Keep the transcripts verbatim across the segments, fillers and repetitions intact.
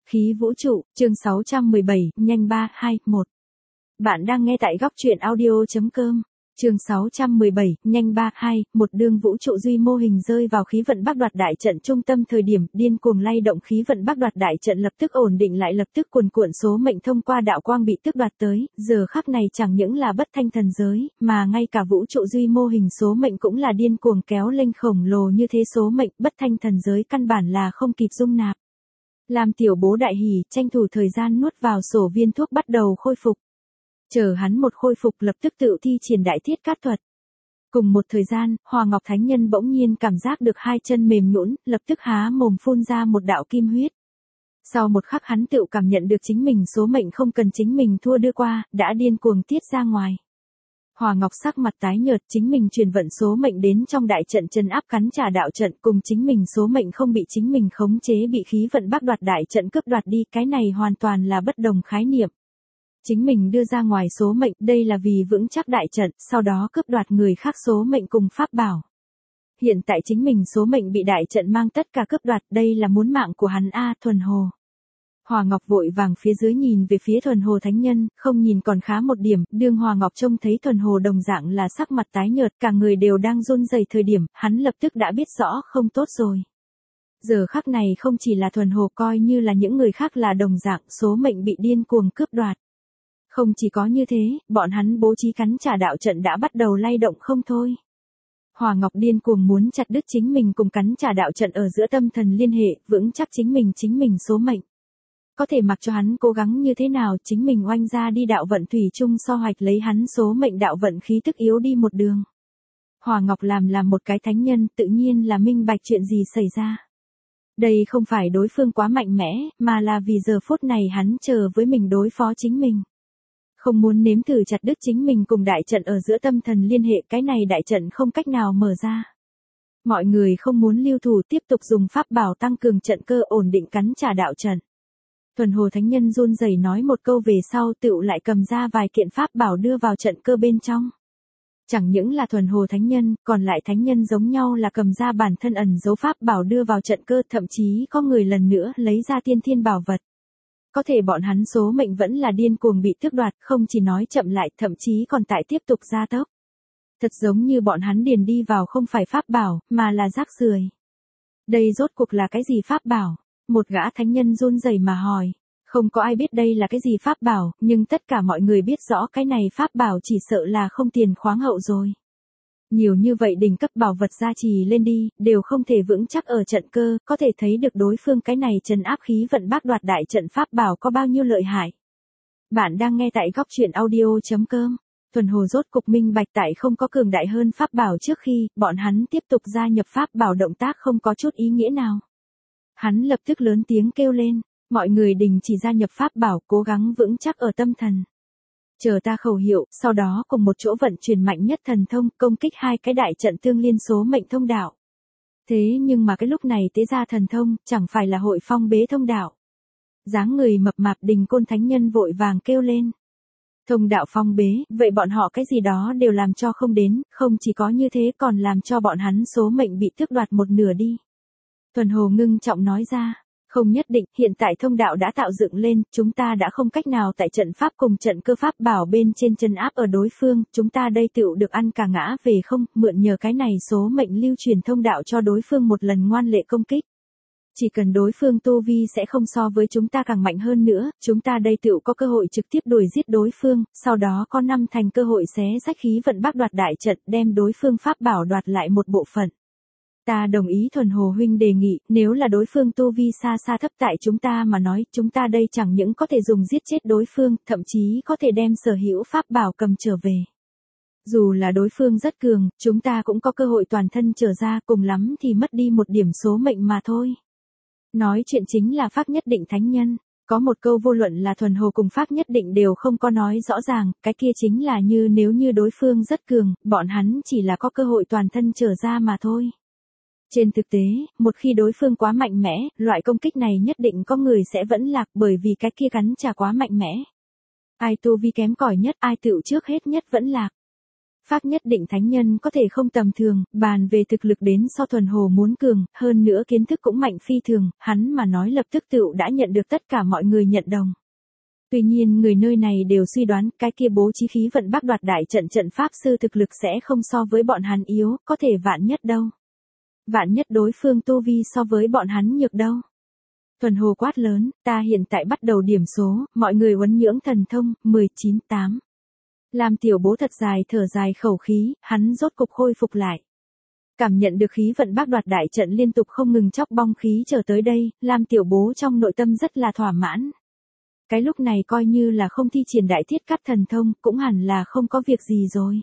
Khí vũ trụ, chương sáu trăm mười bảy, nhanh ba, hai, một. Bạn đang nghe tại góc truyện audio.com. Chương sáu trăm mười bảy, nhanh ba, hai, một. Đương vũ trụ duy mô hình rơi vào khí vận Bắc Đoạt đại trận trung tâm thời điểm điên cuồng lay động, khí vận Bắc Đoạt đại trận lập tức ổn định lại, lập tức cuồn cuộn số mệnh thông qua đạo quang bị tước đoạt tới, giờ khắc này chẳng những là bất thanh thần giới, mà ngay cả vũ trụ duy mô hình số mệnh cũng là điên cuồng kéo lên khổng lồ như thế, số mệnh bất thanh thần giới căn bản là không kịp dung nạp. Làm tiểu bố đại hỉ, tranh thủ thời gian nuốt vào sổ viên thuốc bắt đầu khôi phục. Chờ hắn một khôi phục lập tức tự thi triển đại thiết cát thuật. Cùng một thời gian, Hòa Ngọc Thánh Nhân bỗng nhiên cảm giác được hai chân mềm nhũn, lập tức há mồm phun ra một đạo kim huyết. Sau một khắc hắn tự cảm nhận được chính mình số mệnh không cần chính mình thua đưa qua, đã điên cuồng tiết ra ngoài. Hòa Ngọc sắc mặt tái nhợt, chính mình truyền vận số mệnh đến trong đại trận trấn áp cắn trả đạo trận, cùng chính mình số mệnh không bị chính mình khống chế bị khí vận Bắc Đoạt đại trận cướp đoạt đi, cái này hoàn toàn là bất đồng khái niệm. Chính mình đưa ra ngoài số mệnh, đây là vì vững chắc đại trận, sau đó cướp đoạt người khác số mệnh cùng pháp bảo. Hiện tại chính mình số mệnh bị đại trận mang tất cả cướp đoạt, đây là muốn mạng của hắn a, Thuần Hồ. Hòa Ngọc vội vàng phía dưới nhìn về phía Thuần Hồ Thánh Nhân, không nhìn còn khá một điểm, đương Hòa Ngọc trông thấy Thuần Hồ đồng dạng là sắc mặt tái nhợt, cả người đều đang run rẩy thời điểm, hắn lập tức đã biết rõ không tốt rồi. Giờ khắc này không chỉ là Thuần Hồ, coi như là những người khác là đồng dạng, số mệnh bị điên cuồng cướp đoạt. Không chỉ có như thế, bọn hắn bố trí cắn trả đạo trận đã bắt đầu lay động không thôi. Hòa Ngọc điên cuồng muốn chặt đứt chính mình cùng cắn trả đạo trận ở giữa tâm thần liên hệ, vững chắc chính mình chính mình số mệnh. Có thể mặc cho hắn cố gắng như thế nào, chính mình oanh ra đi đạo vận thủy chung so hoạch lấy hắn số mệnh đạo vận khí tức yếu đi một đường. Hòa Ngọc làm làm một cái thánh nhân, tự nhiên là minh bạch chuyện gì xảy ra. Đây không phải đối phương quá mạnh mẽ, mà là vì giờ phút này hắn chờ với mình đối phó chính mình. Không muốn nếm thử chặt đứt chính mình cùng đại trận ở giữa tâm thần liên hệ, cái này đại trận không cách nào mở ra. Mọi người không muốn lưu thủ, tiếp tục dùng pháp bảo tăng cường trận cơ, ổn định cắn trả đạo trận. Thuần Hồ Thánh Nhân run rẩy nói một câu về sau tựu lại cầm ra vài kiện pháp bảo đưa vào trận cơ bên trong. Chẳng những là Thuần Hồ Thánh Nhân, còn lại Thánh Nhân giống nhau là cầm ra bản thân ẩn dấu pháp bảo đưa vào trận cơ, thậm chí có người lần nữa lấy ra tiên thiên bảo vật. Có thể bọn hắn số mệnh vẫn là điên cuồng bị tước đoạt, không chỉ nói chậm lại, thậm chí còn tại tiếp tục gia tốc. Thật giống như bọn hắn điền đi vào không phải pháp bảo, mà là rác rưởi. Đây rốt cuộc là cái gì pháp bảo? Một gã thánh nhân run rẩy mà hỏi. Không có ai biết đây là cái gì pháp bảo, nhưng tất cả mọi người biết rõ cái này pháp bảo chỉ sợ là không tiền khoáng hậu rồi. Nhiều như vậy đỉnh cấp bảo vật gia trì lên đi, đều không thể vững chắc ở trận cơ, có thể thấy được đối phương cái này trấn áp khí vận Bắc Đoạt đại trận pháp bảo có bao nhiêu lợi hại. Bạn đang nghe tại góc truyện audio.com. Thuần Hồ rốt cục minh bạch, tại không có cường đại hơn pháp bảo trước khi, bọn hắn tiếp tục gia nhập pháp bảo động tác không có chút ý nghĩa nào. Hắn lập tức lớn tiếng kêu lên, mọi người đình chỉ gia nhập pháp bảo, cố gắng vững chắc ở tâm thần. Chờ ta khẩu hiệu, sau đó cùng một chỗ vận chuyển mạnh nhất thần thông, công kích hai cái đại trận tương liên số mệnh thông đạo. Thế nhưng mà cái lúc này tế ra thần thông, chẳng phải là hội phong bế thông đạo. Dáng người mập mạp Đình Côn Thánh Nhân vội vàng kêu lên. Thông đạo phong bế, vậy bọn họ cái gì đó đều làm cho không đến, không chỉ có như thế còn làm cho bọn hắn số mệnh bị tước đoạt một nửa đi. Thuần Hồ ngưng trọng nói ra. Không nhất định, hiện tại thông đạo đã tạo dựng lên, chúng ta đã không cách nào tại trận pháp cùng trận cơ pháp bảo bên trên chân áp ở đối phương, chúng ta đây tựu được ăn cả ngã về không, mượn nhờ cái này số mệnh lưu truyền thông đạo cho đối phương một lần ngoan lệ công kích. Chỉ cần đối phương tu vi sẽ không so với chúng ta càng mạnh hơn nữa, chúng ta đây tựu có cơ hội trực tiếp đuổi giết đối phương, sau đó có năm thành cơ hội xé rách khí vận Bắc Đoạt đại trận, đem đối phương pháp bảo đoạt lại một bộ phận. Ta đồng ý Thuần Hồ huynh đề nghị, nếu là đối phương tu vi xa xa thấp tại chúng ta mà nói, chúng ta đây chẳng những có thể dùng giết chết đối phương, thậm chí có thể đem sở hữu pháp bảo cầm trở về. Dù là đối phương rất cường, chúng ta cũng có cơ hội toàn thân trở ra, cùng lắm thì mất đi một điểm số mệnh mà thôi. Nói chuyện chính là Phác Nhất Định Thánh Nhân, có một câu vô luận là Thuần Hồ cùng Phác Nhất Định đều không có nói rõ ràng, cái kia chính là như nếu như đối phương rất cường, bọn hắn chỉ là có cơ hội toàn thân trở ra mà thôi. Trên thực tế, một khi đối phương quá mạnh mẽ, loại công kích này nhất định có người sẽ vẫn lạc bởi vì cái kia cắn trả quá mạnh mẽ. Ai tu vi kém cỏi nhất, ai tựu trước hết nhất vẫn lạc. Pháp nhất định thánh nhân có thể không tầm thường, bàn về thực lực đến so Thuần Hồ muốn cường, hơn nữa kiến thức cũng mạnh phi thường, hắn mà nói lập tức tựu đã nhận được tất cả mọi người nhận đồng. Tuy nhiên người nơi này đều suy đoán cái kia bố trí khí vận bác đoạt đại trận trận pháp sư thực lực sẽ không so với bọn hắn yếu, có thể vạn nhất đâu. Vạn nhất đối phương tu vi so với bọn hắn nhược đâu. Thuần Hồ quát lớn, ta hiện tại bắt đầu điểm số, mọi người uốn nhưỡng thần thông, mười chín tám. Lam Tiểu Bố thật dài thở dài khẩu khí, hắn rốt cục khôi phục lại. Cảm nhận được khí vận bác đoạt đại trận liên tục không ngừng chóc bong khí trở tới đây, Lam Tiểu Bố trong nội tâm rất là thỏa mãn. Cái lúc này coi như là không thi triển đại thiết cắt thần thông, cũng hẳn là không có việc gì rồi.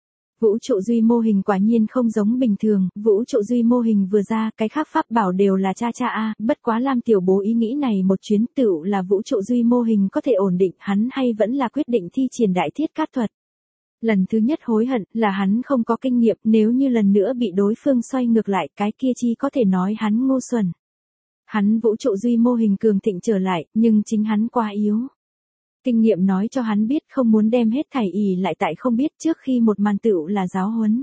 Vũ trụ duy mô hình quả nhiên không giống bình thường, vũ trụ duy mô hình vừa ra, cái khác pháp bảo đều là cha cha a, bất quá Lam Tiểu Bố ý nghĩ này một chuyến tựu là vũ trụ duy mô hình có thể ổn định, hắn hay vẫn là quyết định thi triển đại thiết cát thuật. Lần thứ nhất hối hận là hắn không có kinh nghiệm, nếu như lần nữa bị đối phương xoay ngược lại, cái kia chi có thể nói hắn ngu xuẩn. Hắn vũ trụ duy mô hình cường thịnh trở lại, nhưng chính hắn quá yếu. Kinh nghiệm nói cho hắn biết không muốn đem hết thảy ỷ lại tại không biết trước khi một màn tựu là giáo huấn.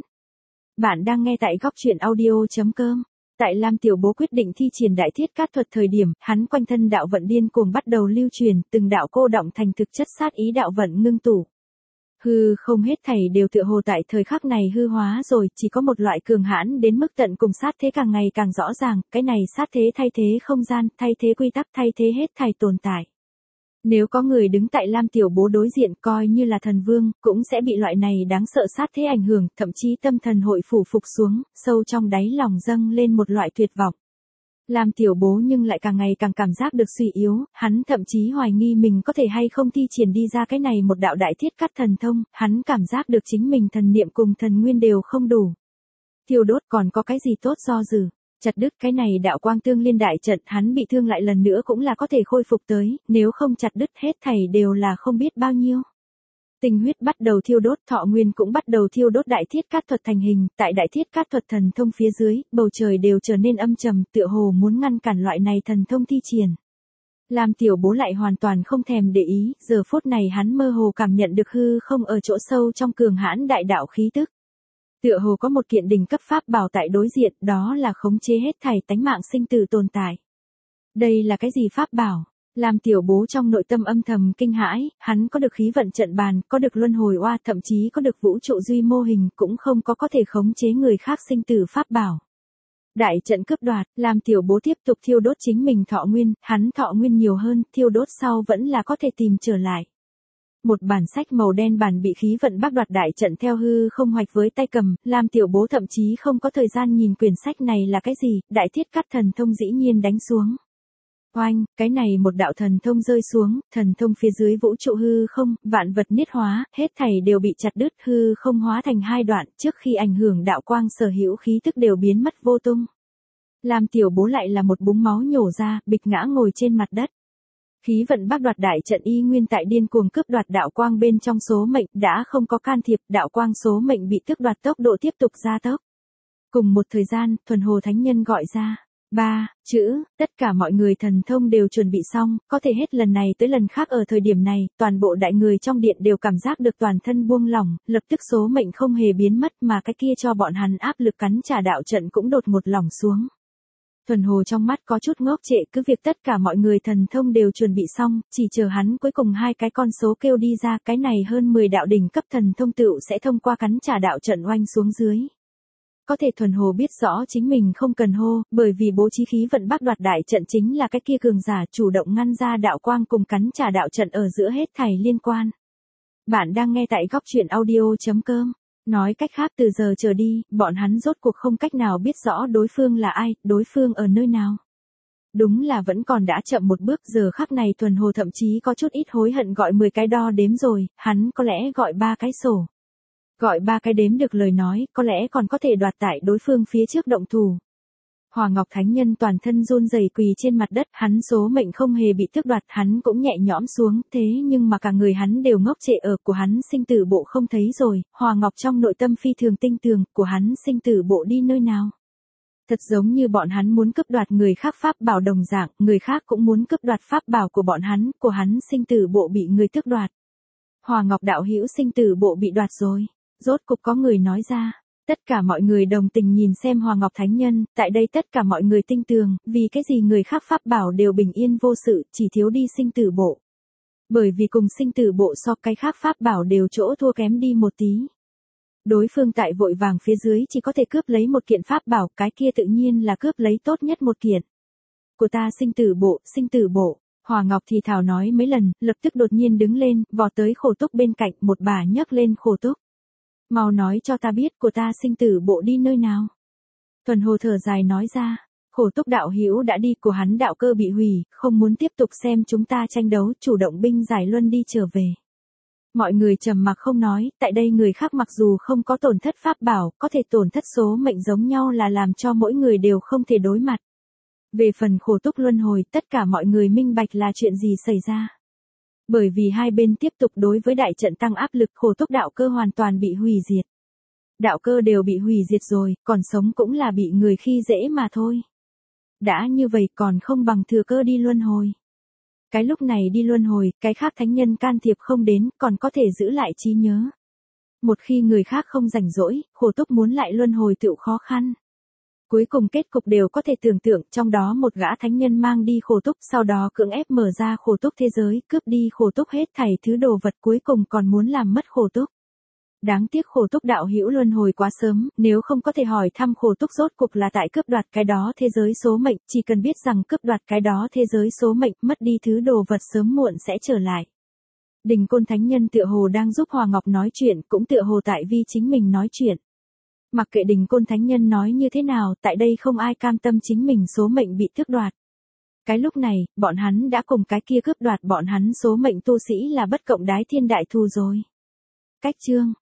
Bạn đang nghe tại góc truyện audio chấm com. Tại Lam Tiểu Bố quyết định thi triển đại thiết cát thuật thời điểm, hắn quanh thân đạo vận điên cuồng bắt đầu lưu truyền, từng đạo cô động thành thực chất sát ý đạo vận ngưng tụ. Hư không hết thảy đều tựa hồ tại thời khắc này hư hóa rồi, chỉ có một loại cường hãn đến mức tận cùng sát thế càng ngày càng rõ ràng, cái này sát thế thay thế không gian, thay thế quy tắc, thay thế hết thảy tồn tại. Nếu có người đứng tại Lam Tiểu Bố đối diện coi như là thần vương, cũng sẽ bị loại này đáng sợ sát thế ảnh hưởng, thậm chí tâm thần hội phủ phục xuống, sâu trong đáy lòng dâng lên một loại tuyệt vọng. Lam Tiểu Bố nhưng lại càng ngày càng cảm giác được suy yếu, hắn thậm chí hoài nghi mình có thể hay không thi triển đi ra cái này một đạo đại thiết cắt thần thông, hắn cảm giác được chính mình thần niệm cùng thần nguyên đều không đủ. Thiêu đốt còn có cái gì tốt do dự. Chặt đứt cái này đạo quang tương liên đại trận, hắn bị thương lại lần nữa cũng là có thể khôi phục tới, nếu không chặt đứt hết thảy đều là không biết bao nhiêu. Tinh huyết bắt đầu thiêu đốt, thọ nguyên cũng bắt đầu thiêu đốt, đại thiết cát thuật thành hình, tại đại thiết cát thuật thần thông phía dưới, bầu trời đều trở nên âm trầm, tựa hồ muốn ngăn cản loại này thần thông thi triển. Lam Tiểu Bố lại hoàn toàn không thèm để ý, giờ phút này hắn mơ hồ cảm nhận được hư không ở chỗ sâu trong cường hãn đại đạo khí tức. Tựa hồ có một kiện đỉnh cấp pháp bảo tại đối diện, đó là khống chế hết thảy tánh mạng sinh tử tồn tại. Đây là cái gì pháp bảo? Lam Tiểu Bố trong nội tâm âm thầm kinh hãi, hắn có được khí vận trận bàn, có được luân hồi oa, thậm chí có được vũ trụ duy mô hình, cũng không có có thể khống chế người khác sinh tử pháp bảo. Đại trận cướp đoạt, Lam Tiểu Bố tiếp tục thiêu đốt chính mình thọ nguyên, hắn thọ nguyên nhiều hơn, thiêu đốt sau vẫn là có thể tìm trở lại. Một bản sách màu đen bản bị khí vận bác đoạt đại trận theo hư không hoạch với tay cầm, Lam Tiểu Bố thậm chí không có thời gian nhìn quyển sách này là cái gì, đại thiết cắt thần thông dĩ nhiên đánh xuống. Oanh, cái này một đạo thần thông rơi xuống, thần thông phía dưới vũ trụ hư không, vạn vật niết hóa, hết thảy đều bị chặt đứt, hư không hóa thành hai đoạn, trước khi ảnh hưởng đạo quang sở hữu khí tức đều biến mất vô tung. Lam Tiểu Bố lại là một búng máu nhổ ra, bịch ngã ngồi trên mặt đất. Khí vận bác đoạt đại trận y nguyên tại điên cuồng cướp đoạt đạo quang bên trong số mệnh, đã không có can thiệp, đạo quang số mệnh bị tước đoạt, tốc độ tiếp tục gia tốc. Cùng một thời gian, Thuần Hồ Thánh Nhân gọi ra, ba chữ, tất cả mọi người thần thông đều chuẩn bị xong, có thể hết lần này tới lần khác ở thời điểm này, toàn bộ đại người trong điện đều cảm giác được toàn thân buông lỏng, lập tức số mệnh không hề biến mất mà cái kia cho bọn hắn áp lực cắn trả đạo trận cũng đột một lỏng xuống. Thuần Hồ trong mắt có chút ngốc trệ, cứ việc tất cả mọi người thần thông đều chuẩn bị xong, chỉ chờ hắn cuối cùng hai cái con số kêu đi ra, cái này hơn mười đạo đỉnh cấp thần thông tựu sẽ thông qua cắn trả đạo trận oanh xuống dưới. Có thể Thuần Hồ biết rõ chính mình không cần hô, bởi vì bố trí khí vận bác đoạt đại trận chính là cái kia cường giả chủ động ngăn ra đạo quang cùng cắn trả đạo trận ở giữa hết thảy liên quan. Bạn đang nghe tại góc truyện audio chấm com. Nói cách khác từ giờ trở đi, bọn hắn rốt cuộc không cách nào biết rõ đối phương là ai, đối phương ở nơi nào. Đúng là vẫn còn đã chậm một bước, giờ khắc này Thuần Hồ thậm chí có chút ít hối hận gọi mười cái đo đếm rồi, hắn có lẽ gọi ba cái sổ. Gọi ba cái đếm được lời nói, có lẽ còn có thể đoạt tại đối phương phía trước động thủ. Hòa Ngọc Thánh Nhân toàn thân run rẩy quỳ trên mặt đất, hắn số mệnh không hề bị tước đoạt, hắn cũng nhẹ nhõm xuống, thế nhưng mà cả người hắn đều ngốc trệ, ở của hắn sinh tử bộ không thấy rồi, Hòa Ngọc trong nội tâm phi thường tinh tường, của hắn sinh tử bộ đi nơi nào. Thật giống như bọn hắn muốn cướp đoạt người khác pháp bảo đồng dạng, người khác cũng muốn cướp đoạt pháp bảo của bọn hắn, của hắn sinh tử bộ bị người tước đoạt. Hòa Ngọc đạo hữu sinh tử bộ bị đoạt rồi. rốt cục có người nói ra. Tất cả mọi người đồng tình nhìn xem Hoàng Ngọc Thánh Nhân, tại đây tất cả mọi người tin tưởng, vì cái gì người khác pháp bảo đều bình yên vô sự, chỉ thiếu đi sinh tử bộ. Bởi vì cùng sinh tử bộ so cái khác pháp bảo đều chỗ thua kém đi một tí. Đối phương tại vội vàng phía dưới chỉ có thể cướp lấy một kiện pháp bảo, cái kia tự nhiên là cướp lấy tốt nhất một kiện. Của ta sinh tử bộ, sinh tử bộ. Hòa Ngọc thì thào nói mấy lần, lập tức đột nhiên đứng lên, vọt tới Khổ Túc bên cạnh, một bà nhấc lên Khổ Túc. Mau nói cho ta biết của ta sinh tử bộ đi nơi nào. Thuần Hồ thở dài nói ra, Khổ Túc đạo hữu đã đi, của hắn đạo cơ bị hủy, không muốn tiếp tục xem chúng ta tranh đấu, chủ động binh giải luân đi trở về. Mọi người trầm mặc không nói, tại đây người khác mặc dù không có tổn thất pháp bảo, có thể tổn thất số mệnh giống nhau là làm cho mỗi người đều không thể đối mặt. Về phần Khổ Túc luân hồi, tất cả mọi người minh bạch là chuyện gì xảy ra. Bởi vì hai bên tiếp tục đối với đại trận tăng áp lực, Khổ Túc đạo cơ hoàn toàn bị hủy diệt. Đạo cơ đều bị hủy diệt rồi, còn sống cũng là bị người khi dễ mà thôi. Đã như vậy còn không bằng thừa cơ đi luân hồi. Cái lúc này đi luân hồi, cái khác thánh nhân can thiệp không đến, còn có thể giữ lại trí nhớ. Một khi người khác không rảnh rỗi, Khổ Túc muốn lại luân hồi tựu khó khăn. Cuối cùng kết cục đều có thể tưởng tượng, trong đó một gã thánh nhân mang đi Khổ Túc, sau đó cưỡng ép mở ra Khổ Túc thế giới, cướp đi Khổ Túc hết thảy thứ đồ vật, cuối cùng còn muốn làm mất Khổ Túc. Đáng tiếc Khổ Túc đạo hữu luân hồi quá sớm, nếu không có thể hỏi thăm Khổ Túc rốt cuộc là tại cướp đoạt cái đó thế giới số mệnh, chỉ cần biết rằng cướp đoạt cái đó thế giới số mệnh, mất đi thứ đồ vật sớm muộn sẽ trở lại. Đình Côn Thánh Nhân tựa hồ đang giúp Hòa Ngọc nói chuyện, cũng tựa hồ tại vi chính mình nói chuyện. Mặc kệ Đình Côn Thánh Nhân nói như thế nào, tại đây không ai cam tâm chính mình số mệnh bị tước đoạt. Cái lúc này, bọn hắn đã cùng cái kia cướp đoạt bọn hắn số mệnh tu sĩ là bất cộng đái thiên đại thù rồi. Cách chương